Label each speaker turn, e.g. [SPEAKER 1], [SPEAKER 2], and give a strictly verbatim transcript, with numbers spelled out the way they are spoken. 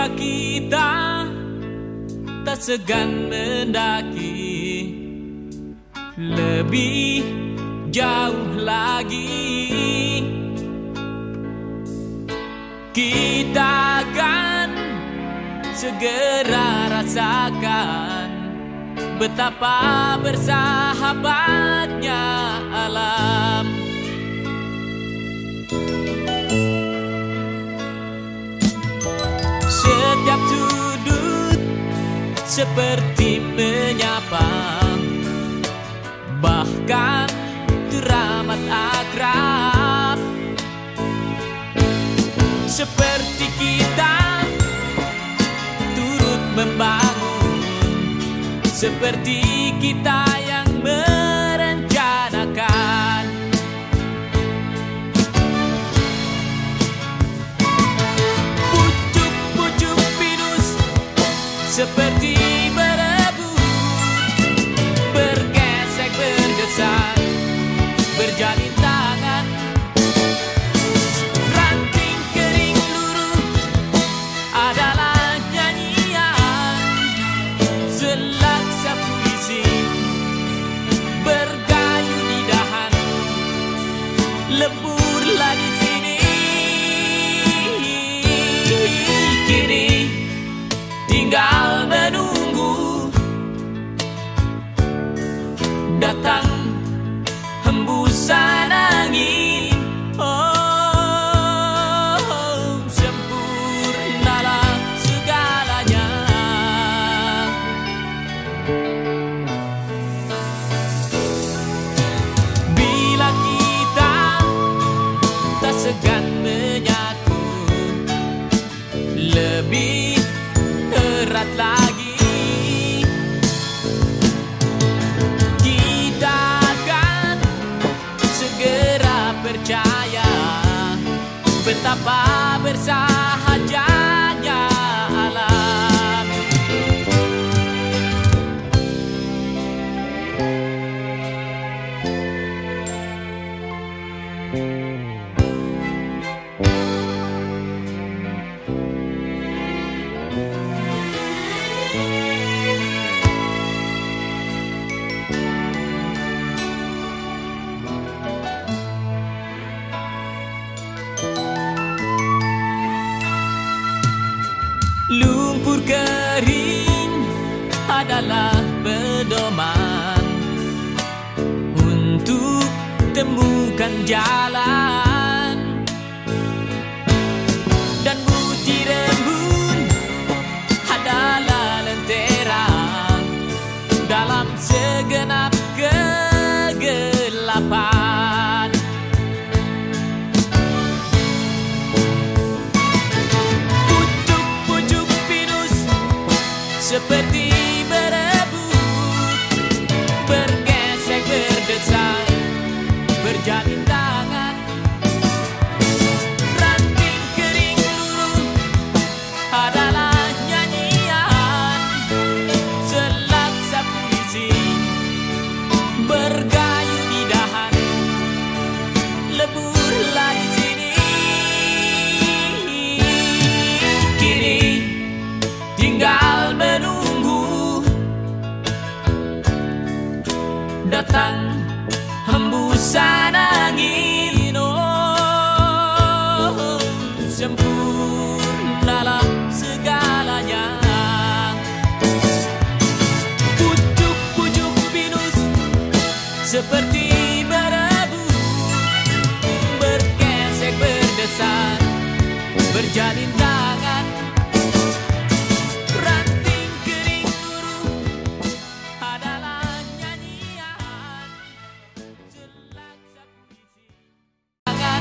[SPEAKER 1] kita tak segan mendaki lebih jauh lagi, kita akan segera rasakan betapa bersahabatnya alam. Setiap sudut seperti menyapa, bahkan teramat akrab. Seperti kita turut membangun, seperti kita yang merencanakan. Pucuk-pucuk pinus seperti berebut, bergesek berdesak, berjalin tangan. Ranting kering luruh adalah nyanyian, selaksa puisi bergayu di dahan. Leburlah di sini, kini tinggal menunggu datang hembusan angin. Oh, sempurnalah segalanya. Bila kita tak segan menyatu, lebih erat lagi, kita akan segera percaya betapa bersahajanya alam. Lumpur kering adalah pedoman untuk temukan jalan, dan butir embun adalah lentera dalam segenap kegelapan. Seperti berebut, bergesek berdesak, berjalin tangan. Ranting kering luruh adalah nyanyian, selaksa puisi bergayu di dahan. Leburlah di sini, kini tinggal menunggu datang hembusan angin. Oh, sempurnalah segalanya. Pucuk-pucuk pinus seperti berebut, bergesek berdesak, berjalin tangan.